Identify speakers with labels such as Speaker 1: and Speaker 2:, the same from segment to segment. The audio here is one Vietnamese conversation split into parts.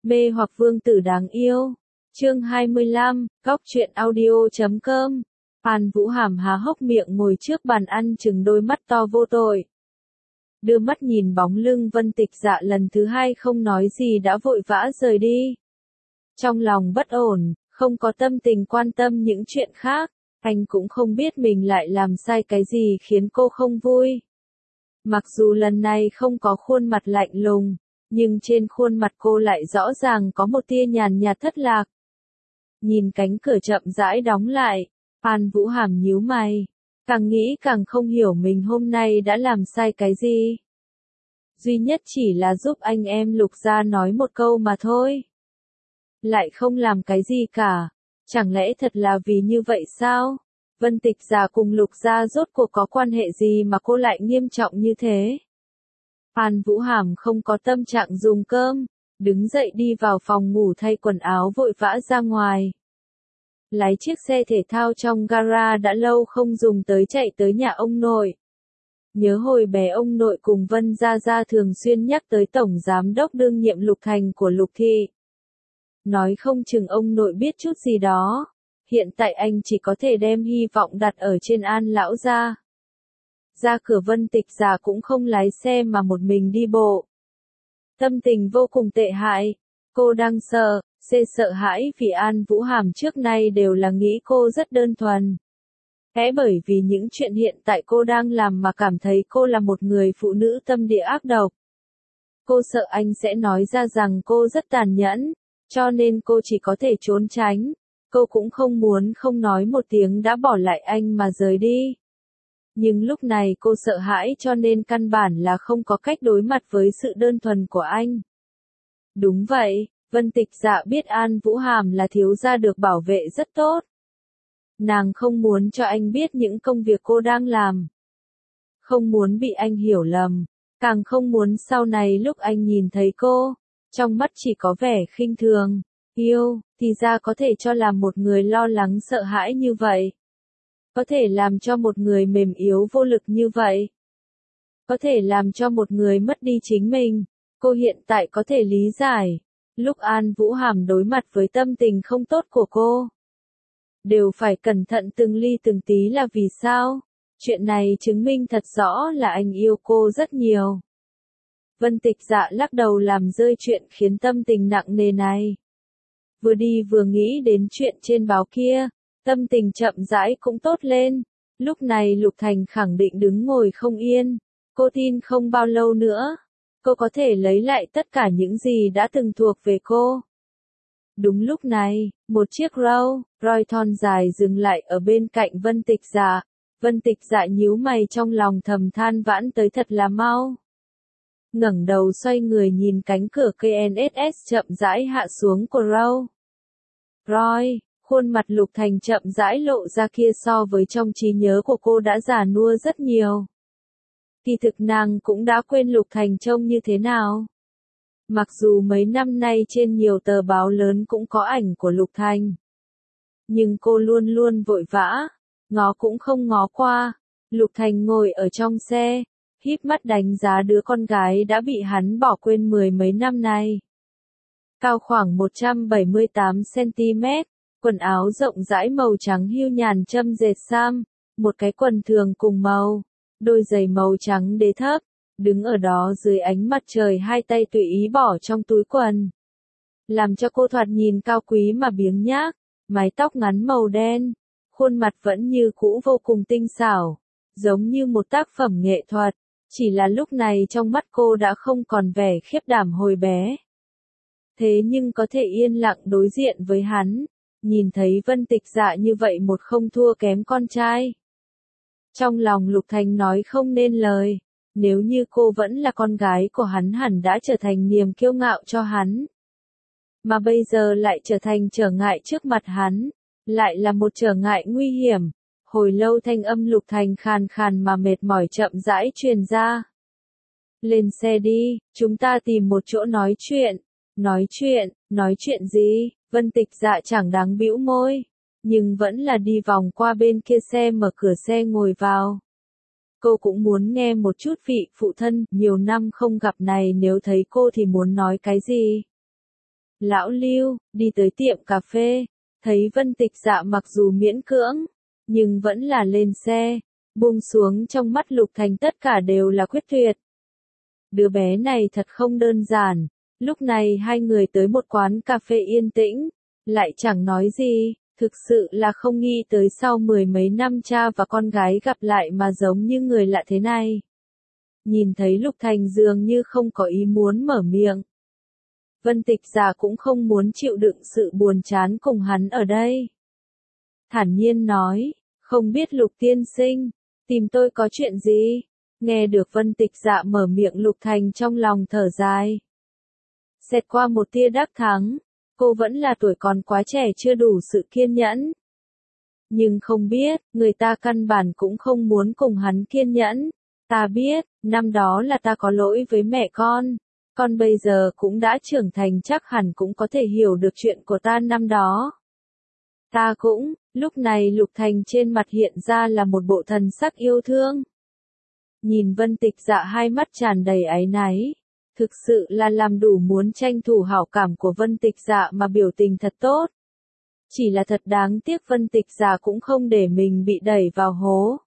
Speaker 1: Mê hoặc vương tử đáng yêu. Chương 25, góc truyện audio.com. Phan Vũ Hàm há hốc miệng ngồi trước bàn ăn chừng đôi mắt to vô tội. Đưa mắt nhìn bóng lưng Vân Tịch Dạ lần thứ hai không nói gì đã vội vã rời đi. Trong lòng bất ổn, không có tâm tình quan tâm những chuyện khác, anh cũng không biết mình lại làm sai cái gì khiến cô không vui. Mặc dù lần này không có khuôn mặt lạnh lùng, nhưng trên khuôn mặt cô lại rõ ràng có một tia nhàn nhạt thất lạc. Nhìn cánh cửa chậm rãi đóng lại, Phan Vũ Hàm nhíu mày, càng nghĩ càng không hiểu mình hôm nay đã làm sai cái gì. Duy nhất chỉ là giúp anh em Lục Gia nói một câu mà thôi. Lại không làm cái gì cả, chẳng lẽ thật là vì như vậy sao? Vân Tịch Dạ cùng Lục Gia rốt cuộc có quan hệ gì mà cô lại nghiêm trọng như thế? Phan Vũ Hàm không có tâm trạng dùng cơm, đứng dậy đi vào phòng ngủ thay quần áo vội vã ra ngoài. Lái chiếc xe thể thao trong gara đã lâu không dùng tới chạy tới nhà ông nội. Nhớ hồi bé ông nội cùng Vân Gia Gia thường xuyên nhắc tới tổng giám đốc đương nhiệm Lục Thành của Lục Thị. Nói không chừng ông nội biết chút gì đó. Hiện tại anh chỉ có thể đem hy vọng đặt ở trên An lão gia. Ra cửa Vân Tịch Dạ cũng không lái xe mà một mình đi bộ. Tâm tình vô cùng tệ hại. Cô đang sợ hãi vì An Vũ Hàm trước nay đều là nghĩ cô rất đơn thuần. Thế bởi vì những chuyện hiện tại cô đang làm mà cảm thấy cô là một người phụ nữ tâm địa ác độc. Cô sợ anh sẽ nói ra rằng cô rất tàn nhẫn, cho nên cô chỉ có thể trốn tránh. Cô cũng không muốn không nói một tiếng đã bỏ lại anh mà rời đi. Nhưng lúc này cô sợ hãi cho nên căn bản là không có cách đối mặt với sự đơn thuần của anh. Đúng vậy, Vân Tịch Dạ biết An Vũ Hàm là thiếu gia được bảo vệ rất tốt. Nàng không muốn cho anh biết những công việc cô đang làm. Không muốn bị anh hiểu lầm, càng không muốn sau này lúc anh nhìn thấy cô, trong mắt chỉ có vẻ khinh thường, yêu, thì ra có thể cho làm một người lo lắng sợ hãi như vậy. Có thể làm cho một người mềm yếu vô lực như vậy. Có thể làm cho một người mất đi chính mình. Cô hiện tại có thể lý giải. Lúc An Vũ Hàm đối mặt với tâm tình không tốt của cô, đều phải cẩn thận từng ly từng tí là vì sao? Chuyện này chứng minh thật rõ là anh yêu cô rất nhiều. Vân Tịch Dạ lắc đầu làm rơi chuyện khiến tâm tình nặng nề này. Vừa đi vừa nghĩ đến chuyện trên báo kia, tâm tình chậm rãi cũng tốt lên. Lúc này Lục Thành khẳng định đứng ngồi không yên. Cô tin không bao lâu nữa, cô có thể lấy lại tất cả những gì đã từng thuộc về cô. Đúng lúc này, một chiếc Rolls Royce dài dừng lại ở bên cạnh Vân Tịch Dạ. Vân Tịch Dạ nhíu mày trong lòng thầm than vãn tới thật là mau. Ngẩng đầu xoay người nhìn cánh cửa KNSS chậm rãi hạ xuống của Rolls Royce. Khuôn mặt Lục Thành chậm rãi lộ ra kia so với trong trí nhớ của cô đã già nua rất nhiều. Kỳ thực nàng cũng đã quên Lục Thành trông như thế nào. Mặc dù mấy năm nay trên nhiều tờ báo lớn cũng có ảnh của Lục Thành. Nhưng cô luôn luôn vội vã, ngó cũng không ngó qua. Lục Thành ngồi ở trong xe, híp mắt đánh giá đứa con gái đã bị hắn bỏ quên mười mấy năm nay. Cao khoảng 178cm. Quần áo rộng rãi màu trắng hưu nhàn châm dệt sam, một cái quần thường cùng màu, đôi giày màu trắng đế thấp, đứng ở đó dưới ánh mặt trời hai tay tùy ý bỏ trong túi quần. Làm cho cô thoạt nhìn cao quý mà biếng nhác, mái tóc ngắn màu đen, khuôn mặt vẫn như cũ vô cùng tinh xảo, giống như một tác phẩm nghệ thuật, chỉ là lúc này trong mắt cô đã không còn vẻ khiếp đảm hồi bé. Thế nhưng có thể yên lặng đối diện với hắn. Nhìn thấy Vân Tịch Dạ như vậy một không thua kém con trai. Trong lòng Lục Thành nói không nên lời, nếu như cô vẫn là con gái của hắn hẳn đã trở thành niềm kiêu ngạo cho hắn. Mà bây giờ lại trở thành trở ngại trước mặt hắn, lại là một trở ngại nguy hiểm. Hồi lâu thanh âm Lục Thành khàn khàn mà mệt mỏi chậm rãi truyền ra. Lên xe đi, chúng ta tìm một chỗ nói chuyện. Nói chuyện gì? Vân Tịch Dạ chẳng đáng bĩu môi, nhưng vẫn là đi vòng qua bên kia xe mở cửa xe ngồi vào. Cô cũng muốn nghe một chút vị phụ thân, nhiều năm không gặp này nếu thấy cô thì muốn nói cái gì. Lão Lưu, đi tới tiệm cà phê, thấy Vân Tịch Dạ mặc dù miễn cưỡng, nhưng vẫn là lên xe, buông xuống trong mắt Lục Thành tất cả đều là quyết tuyệt. Đứa bé này thật không đơn giản, lúc này hai người tới một quán cà phê yên tĩnh, lại chẳng nói gì, thực sự là không nghĩ tới sau mười mấy năm cha và con gái gặp lại mà giống như người lạ thế này. Nhìn thấy Lục Thành dường như không có ý muốn mở miệng. Vân Tịch Dạ cũng không muốn chịu đựng sự buồn chán cùng hắn ở đây. Thản nhiên nói, không biết Lục tiên sinh, tìm tôi có chuyện gì? Nghe được Vân Tịch Dạ mở miệng Lục Thành trong lòng thở dài. Xẹt qua một tia đắc thắng, cô vẫn là tuổi còn quá trẻ chưa đủ sự kiên nhẫn. Nhưng không biết, người ta căn bản cũng không muốn cùng hắn kiên nhẫn. Ta biết, năm đó là ta có lỗi với mẹ con bây giờ cũng đã trưởng thành chắc hẳn cũng có thể hiểu được chuyện của ta năm đó. Ta cũng, lúc này Lục Thành trên mặt hiện ra là một bộ thần sắc yêu thương. Nhìn Vân Tịch Dạ hai mắt tràn đầy áy náy, thực sự là làm đủ muốn tranh thủ hảo cảm của Vân Tịch Dạ mà biểu tình thật tốt. Chỉ là thật đáng tiếc Vân Tịch Dạ cũng không để mình bị đẩy vào hố.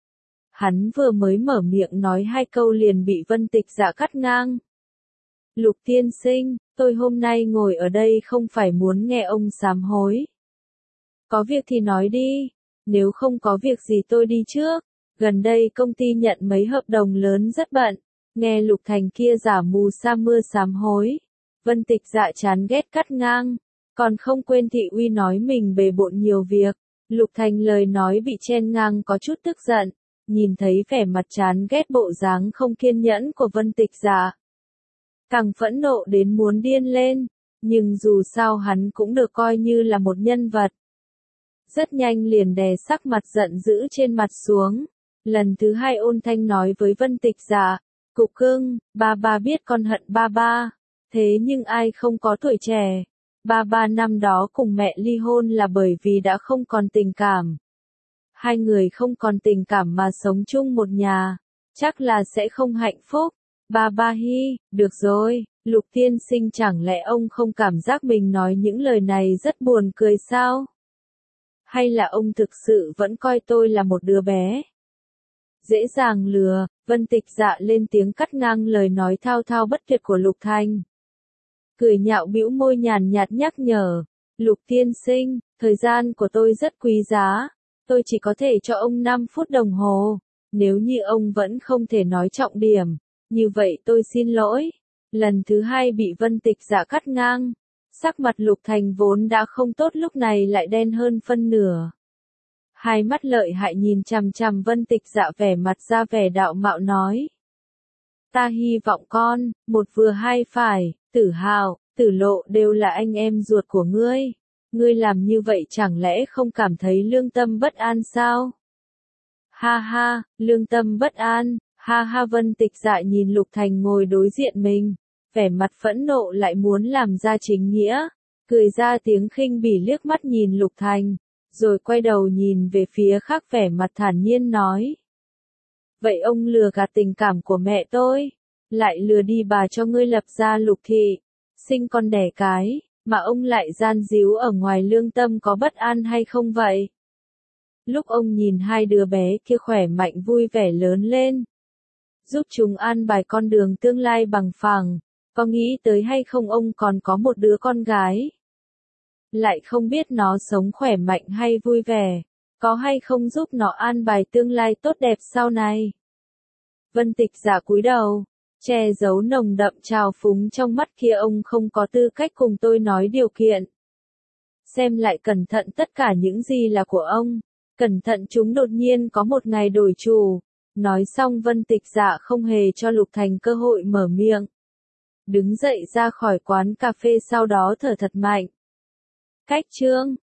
Speaker 1: Hắn vừa mới mở miệng nói hai câu liền bị Vân Tịch Dạ cắt ngang. Lục tiên sinh, tôi hôm nay ngồi ở đây không phải muốn nghe ông sám hối. Có việc thì nói đi, nếu không có việc gì tôi đi trước. Gần đây công ty nhận mấy hợp đồng lớn rất bận, nghe Lục Thành kia giả mù sa mưa sám hối. Vân Tịch Dạ chán ghét cắt ngang, còn không quên thị uy nói mình bề bộn nhiều việc. Lục Thành lời nói bị chen ngang có chút tức giận, nhìn thấy vẻ mặt chán ghét bộ dáng không kiên nhẫn của Vân Tịch Dạ. Càng phẫn nộ đến muốn điên lên, nhưng dù sao hắn cũng được coi như là một nhân vật. Rất nhanh liền đè sắc mặt giận dữ trên mặt xuống. Lần thứ hai ôn thanh nói với Vân Tịch Dạ, cục cưng, ba biết con hận ba, thế nhưng ai không có tuổi trẻ. Ba năm đó cùng mẹ ly hôn là bởi vì đã không còn tình cảm. Hai người không còn tình cảm mà sống chung một nhà, chắc là sẽ không hạnh phúc. Ba hi, được rồi, Lục tiên sinh chẳng lẽ ông không cảm giác mình nói những lời này rất buồn cười sao? Hay là ông thực sự vẫn coi tôi là một đứa bé? Dễ dàng lừa, Vân Tịch Dạ lên tiếng cắt ngang lời nói thao thao bất tuyệt của Lục Thành. Cười nhạo bĩu môi nhàn nhạt nhắc nhở, Lục tiên sinh, thời gian của tôi rất quý giá, tôi chỉ có thể cho ông 5 phút đồng hồ, nếu như ông vẫn không thể nói trọng điểm, như vậy tôi xin lỗi. Lần thứ hai bị Vân Tịch Dạ cắt ngang, sắc mặt Lục Thành vốn đã không tốt lúc này lại đen hơn phân nửa. Hai mắt lợi hại nhìn chằm chằm Vân Tịch Dạ vẻ mặt ra vẻ đạo mạo nói. Ta hy vọng con, một vừa hai phải, Tử Hào, Tử Lộ đều là anh em ruột của ngươi. Ngươi làm như vậy chẳng lẽ không cảm thấy lương tâm bất an sao? Ha ha, lương tâm bất an, ha ha Vân Tịch Dạ nhìn Lục Thành ngồi đối diện mình, vẻ mặt phẫn nộ lại muốn làm ra chính nghĩa, cười ra tiếng khinh bỉ liếc mắt nhìn Lục Thành. Rồi quay đầu nhìn về phía khác vẻ mặt thản nhiên nói. Vậy ông lừa gạt tình cảm của mẹ tôi, lại lừa đi bà cho ngươi lập ra Lục thị, sinh con đẻ cái, mà ông lại gian díu ở ngoài lương tâm có bất an hay không vậy? Lúc ông nhìn hai đứa bé kia khỏe mạnh vui vẻ lớn lên, giúp chúng an bài con đường tương lai bằng phẳng, có nghĩ tới hay không ông còn có một đứa con gái? Lại không biết nó sống khỏe mạnh hay vui vẻ, có hay không giúp nó an bài tương lai tốt đẹp sau này. Vân Tịch Dạ cúi đầu, che giấu nồng đậm trào phúng trong mắt kia ông không có tư cách cùng tôi nói điều kiện. Xem lại cẩn thận tất cả những gì là của ông, cẩn thận chúng đột nhiên có một ngày đổi chủ. Nói xong Vân Tịch Dạ không hề cho Lục Thành cơ hội mở miệng. Đứng dậy ra khỏi quán cà phê sau đó thở thật mạnh. Cách chương